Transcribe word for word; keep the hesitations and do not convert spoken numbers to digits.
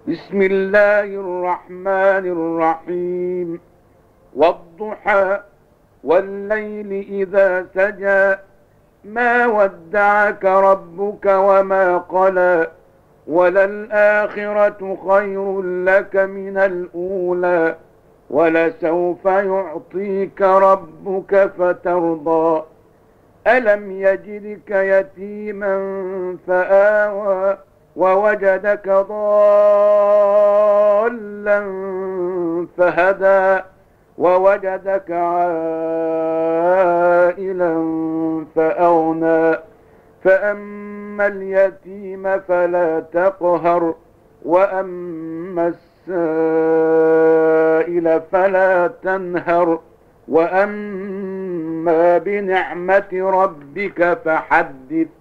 بسم الله الرحمن الرحيم. والضحى والليل إذا سجى ما ودعك ربك وما قلى وللآخرة خير لك من الأولى ولسوف يعطيك ربك فترضى ألم يجدك يتيما فآوى ووجدك ضالا فهدى ووجدك عائلا فأغنى فأما اليتيم فلا تقهر وأما السائل فلا تنهر وأما بنعمة ربك فحدث.